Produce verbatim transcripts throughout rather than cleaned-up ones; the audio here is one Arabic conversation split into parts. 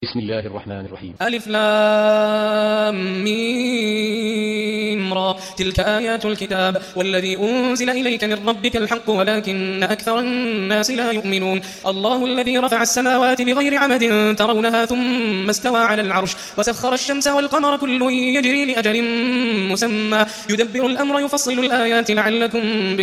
بسم الله الرحمن الرحيم. ألف لام ميم را تلك آيات الكتاب والذي أنزل إليك من ربك الحق ولكن أكثر الناس لا يؤمنون. الله الذي رفع السماوات بغير عمد ترونها ثم استوى على العرش وسخر الشمس والقمر كل يجري لأجل مسمى يدبر الأمر يفصل الآيات لعلكم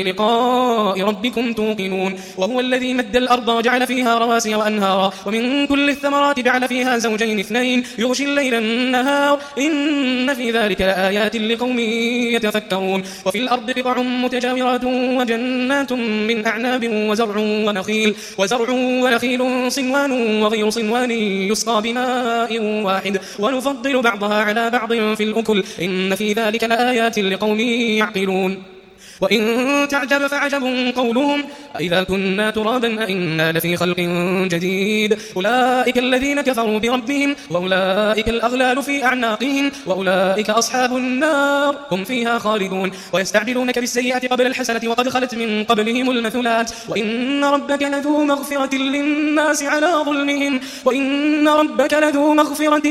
بلقاء ربكم توقنون. وهو الذي مد الأرض وجعل فيها رواسي وأنهارا ومن كل الثمرات جعل فيها زوجين اثنين يغشي الليل النهار إن في ذلك لآيات لقوم يتفكرون. وفي الأرض قطع متجاورات وجنات من أعناب وزرع ونخيل وزرع ونخيل صنوان وغير صنوان يسقى بماء واحد ونفضل بعضها على بعض في الأكل إن في ذلك لآيات لقوم يعقلون. وإن تعجب فعجب قولهم أإذا كنا ترابا أئنا لفي خلق جديد أولئك الذين كفروا بربهم وأولئك الأغلال في أعناقهم وأولئك أصحاب النار هم فيها خالدون. ويستعجلونك بالسيئة قبل الحسنة وقد خلت من قبلهم المثلات وإن ربك لذو مغفرة للناس على ظلمهم وإن ربك لذو مغفرة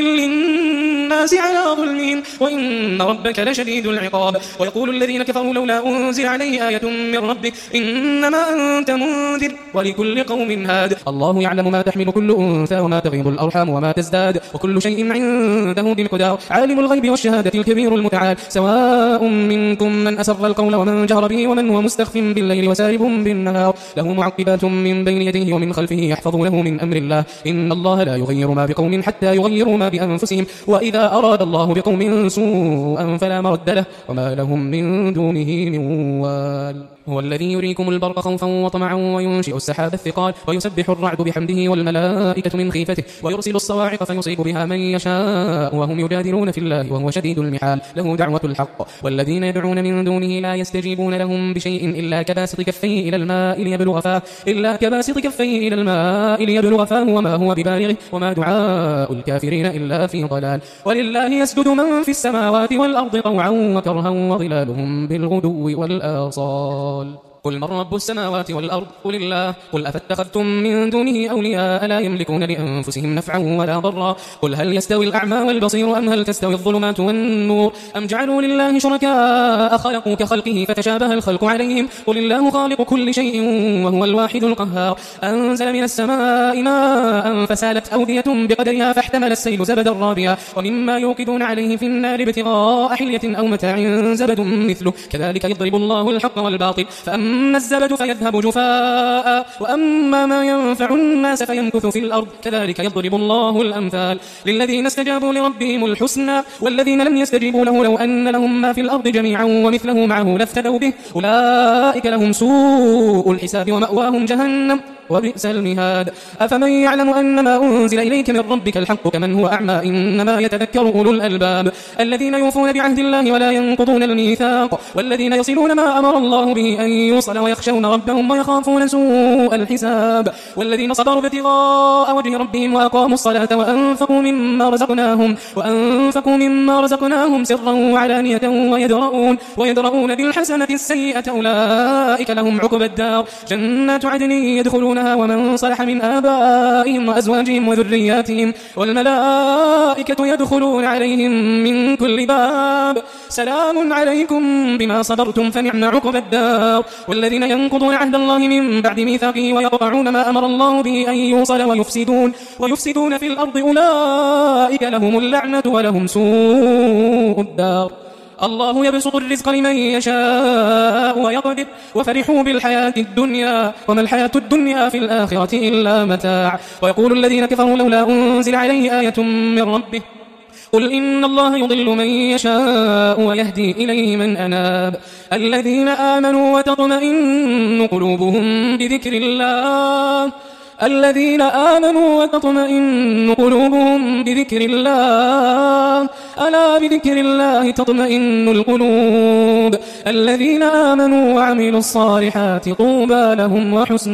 للناس على ظلمهم وإن ربك لشديد العقاب. ويقول الذين كفروا لولا أنزل عليه آية من ربك إنما أنت منذر ولكل قوم هاد. الله يعلم ما تحمل كل أنثى وما تغيض الأرحام وما تزداد وكل شيء عنده بمقدار. عالم الغيب والشهادة الكبير المتعال سواء منكم من أسر القول ومن جهر به ومن هو مستخف بالليل وسارب بالنهار له معقبات من بين يديه ومن خلفه يحفظونه من أمر الله إن الله لا يغير ما بقوم حتى يغيروا ما بأنفسهم وإذا أراد الله بقوم سوءا فلا مرد له وما لهم من دونه من وال. هو الذي يريكم البرق خوفا وطمعا وينشئ السحاب الثقال ويسبح الرعد بحمده والملائكة من خيفته ويرسل الصواعق فيصيب بها من يشاء وهم يجادلون في الله وهو شديد المحال له دعوة الحق والذين يدعون من دونه لا يستجيبون لهم بشيء إلا كباسط كفيه إلى الماء ليبلغ فاه إلا كباسط كفيه إلى الماء ليبلغ فاه وما هو ببالغه وما دعاء الكافرين إلا في ضلال. ولله يسجد من في السماوات والأرض طوعا وكرها وظلالهم بالغدو والآصال. قل من رب السماوات والأرض قل الله قل أفاتخذتم من دونه أولياء لا يملكون لأنفسهم نفعا ولا ضرا قل هل يستوي الأعمى والبصير أم هل تستوي الظلمات والنور أم جعلوا لله شركاء خلقوا كخلقه فتشابه الخلق عليهم قل الله خالق كل شيء وهو الواحد القهار أنزل من السماء ماء فسالت أودية بقدرها فاحتمل السيل زبدا رابيا ومما يوقدون عليه في النار ابتغاء حلية أو متاع زبد مثله كذلك يضرب الله الحق والباطل فأما أما الزبد فيذهب جفاء وأما ما ينفع الناس فيمكث في الأرض كذلك يضرب الله الأمثال للذين استجابوا لربهم الحسنى والذين لم يستجيبوا له لو أن لهم ما في الأرض جميعا ومثله معه لافتدوا به أولئك لهم سوء الحساب ومأواهم جهنم وبئس المهاد. أفمن يعلم أن ما أنزل إليك من ربك الحق كمن هو أعمى إنما يتذكر أولو الألباب الذين يوفون بعهد الله ولا ينقضون الميثاق والذين يصلون ما أمر الله به أن يوصل ويخشون ربهم ويخافون سوء الحساب والذين صبروا ابتغاء وجه ربهم وأقاموا الصلاة وأنفقوا مما رزقناهم وأنفقوا مما رزقناهم سرا وعلانية ويدرؤون ويدرؤون بالحسنة السيئة أولئك لهم عقبى الدار جنات عدن يدخلون ومن صلح من آبائهم وأزواجهم وذرياتهم والملائكة يدخلون عليهم من كل باب سلام عليكم بما صبرتم فنعم عقبى الدار. والذين ينقضون عهد الله من بعد ميثاقه ويقطعون ما أمر الله به أن يوصل ويفسدون ويفسدون في الأرض أولئك لهم اللعنة ولهم سوء الدار. الله يبسط الرزق لمن يشاء ويقدر وفرحوا بالحياة الدنيا وما الحياة الدنيا في الآخرة إلا متاع. ويقول الذين كفروا لولا أنزل عليه آية من ربه قل إن الله يضل من يشاء ويهدي إليه من أناب الذين آمنوا وتطمئن قلوبهم بذكر الله الذين آمنوا وتطمئن قلوبهم بذكر الله ألا بذكر الله تطمئن القلوب الذين آمنوا وعملوا الصالحات طوبى لهم وحسن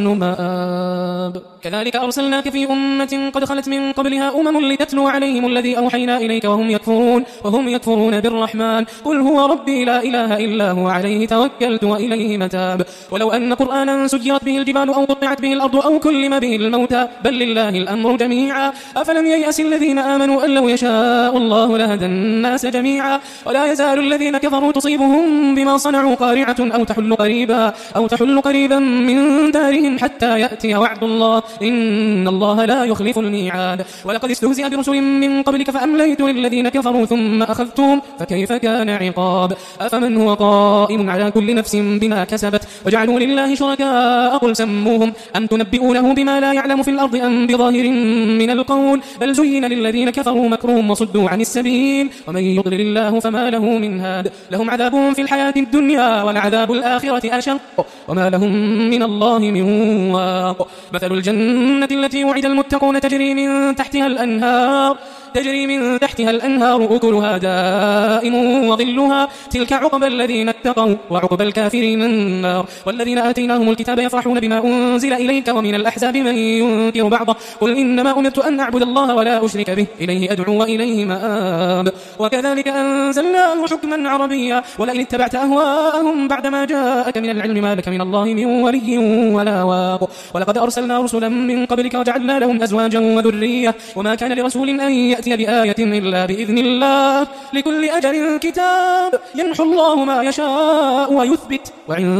مآب. كذلك أرسلناك في أمة قد خلت من قبلها أمم لتتلو عليهم الذي أوحينا إليك وهم يكفرون وهم يكفرون بالرحمن قل هو ربي لا إله إلا هو عليه توكلت وإليه متاب. ولو أن قرآنا سجرت به الجبال أو قطعت به الأرض أو كلم به الموتى بل لله الأمر جميعا أفلم ييأس الذين آمنوا أن لو يشاء الله لهدى الناس جميعا ولا يزال الذين كفروا تصيبهم بما صنعوا قارعة أو تحل قريبا أو تحل قريبا من دارهم حتى يأتي وعد الله إن الله لا يخلف الميعاد. ولقد استهزئ برسل من قبلك فأمليت للذين كفروا ثم أخذتهم فكيف كان عقاب. أفمن هو قائم على كل نفس بما كسبت وجعلوا لله شركاء قل سموهم أم تنبئونه بما لا يعلم في الأرض أم بظاهر من القول بل زين للذين كفروا مكرهم وصدوا عن السبيل ومن يضلل الله فما له من هاد لهم عذاب في الحياة الدنيا ولعذاب الآخرة أشق وما لهم من الله من واق. مثل الجنة التي وعد المتقون تجري من تحتها الأنهار تجري من تحتها الأنهار أكلها دائم وظلها تلك عقبى الذين اتقوا وعقبى الكافرين النار. والذين آتيناهم الكتاب يفرحون بما أنزل إليك ومن الأحزاب من ينكر بعضه قل إنما أمرت أن أعبد الله ولا أشرك به إليه أدعو وإليه مآب. وكذلك أنزلناه حكما عربيا ولئن اتبعت أهواءهم بعدما جاءك من العلم ما لك من الله من ولي ولا واق. ولقد أرسلنا رسلا من قبلك وجعلنا لهم أزواجا وذرية وما كان لرسول أن يأتي بآية إلا بإذن الله لكل أجل كتاب يمحو الله ما يشاء ويثبت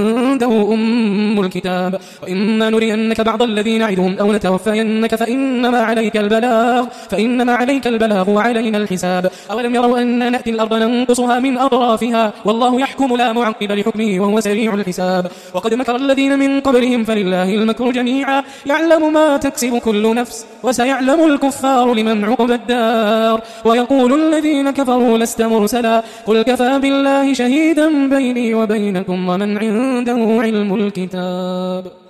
وعنده أم الكتاب. وإما نرينك بعض الذين نعدهم أو نتوفينك فإنما عليك البلاغ فإنما عليك البلاغ وعلينا الحساب. أولم يروا أن نأتي الأرض ننقصها من أطرافها والله يحكم لا معقب لحكمه وهو سريع الحساب. وقد مكر الذين من قبلهم فلله المكر جميعا يعلم ما تكسب كل نفس وسيعلم الكفار لمن عقب الدار. ويقول الذين كفروا لست مرسلا قل كفى بالله شهيدا بيني وبينكم ومن عنده علم الكتاب.